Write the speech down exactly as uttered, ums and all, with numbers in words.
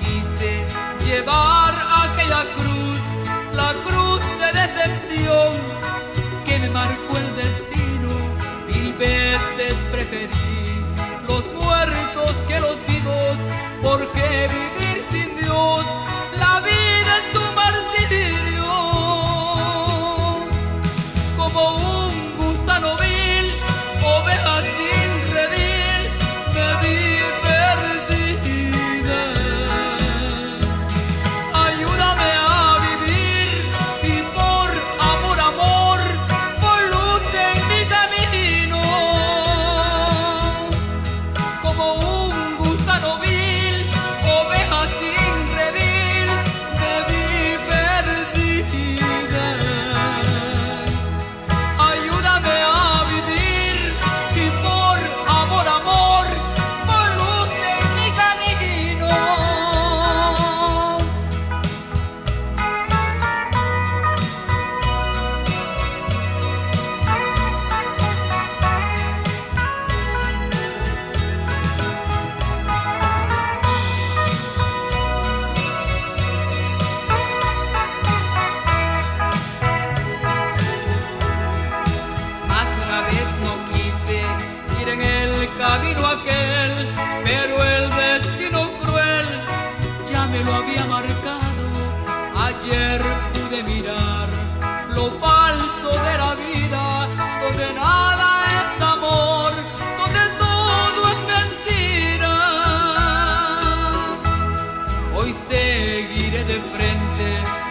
quise llevar aquella cruz, la cruz de decepción que me marcó el destino. Mil veces preferí los muertos que los vivos, porque vivir sin Dios, la vida es un martirio. Como un gusano vil, oveja sin redil, me vi perdida. Ayúdame a vivir y por amor, amor, pon luz en mi camino. Como un gusano vil, oveja sin redil, me vi perdida. Ayúdame a vivir y por amor, amor, pon luz en mi camino. Más de una vez no quise ir en el camino aquel, pero el destino cruel ya me lo había marcado. Ayer pude mirar lo falso de la vida, donde nada es amor, donde todo es mentira. Hoy seguiré de frente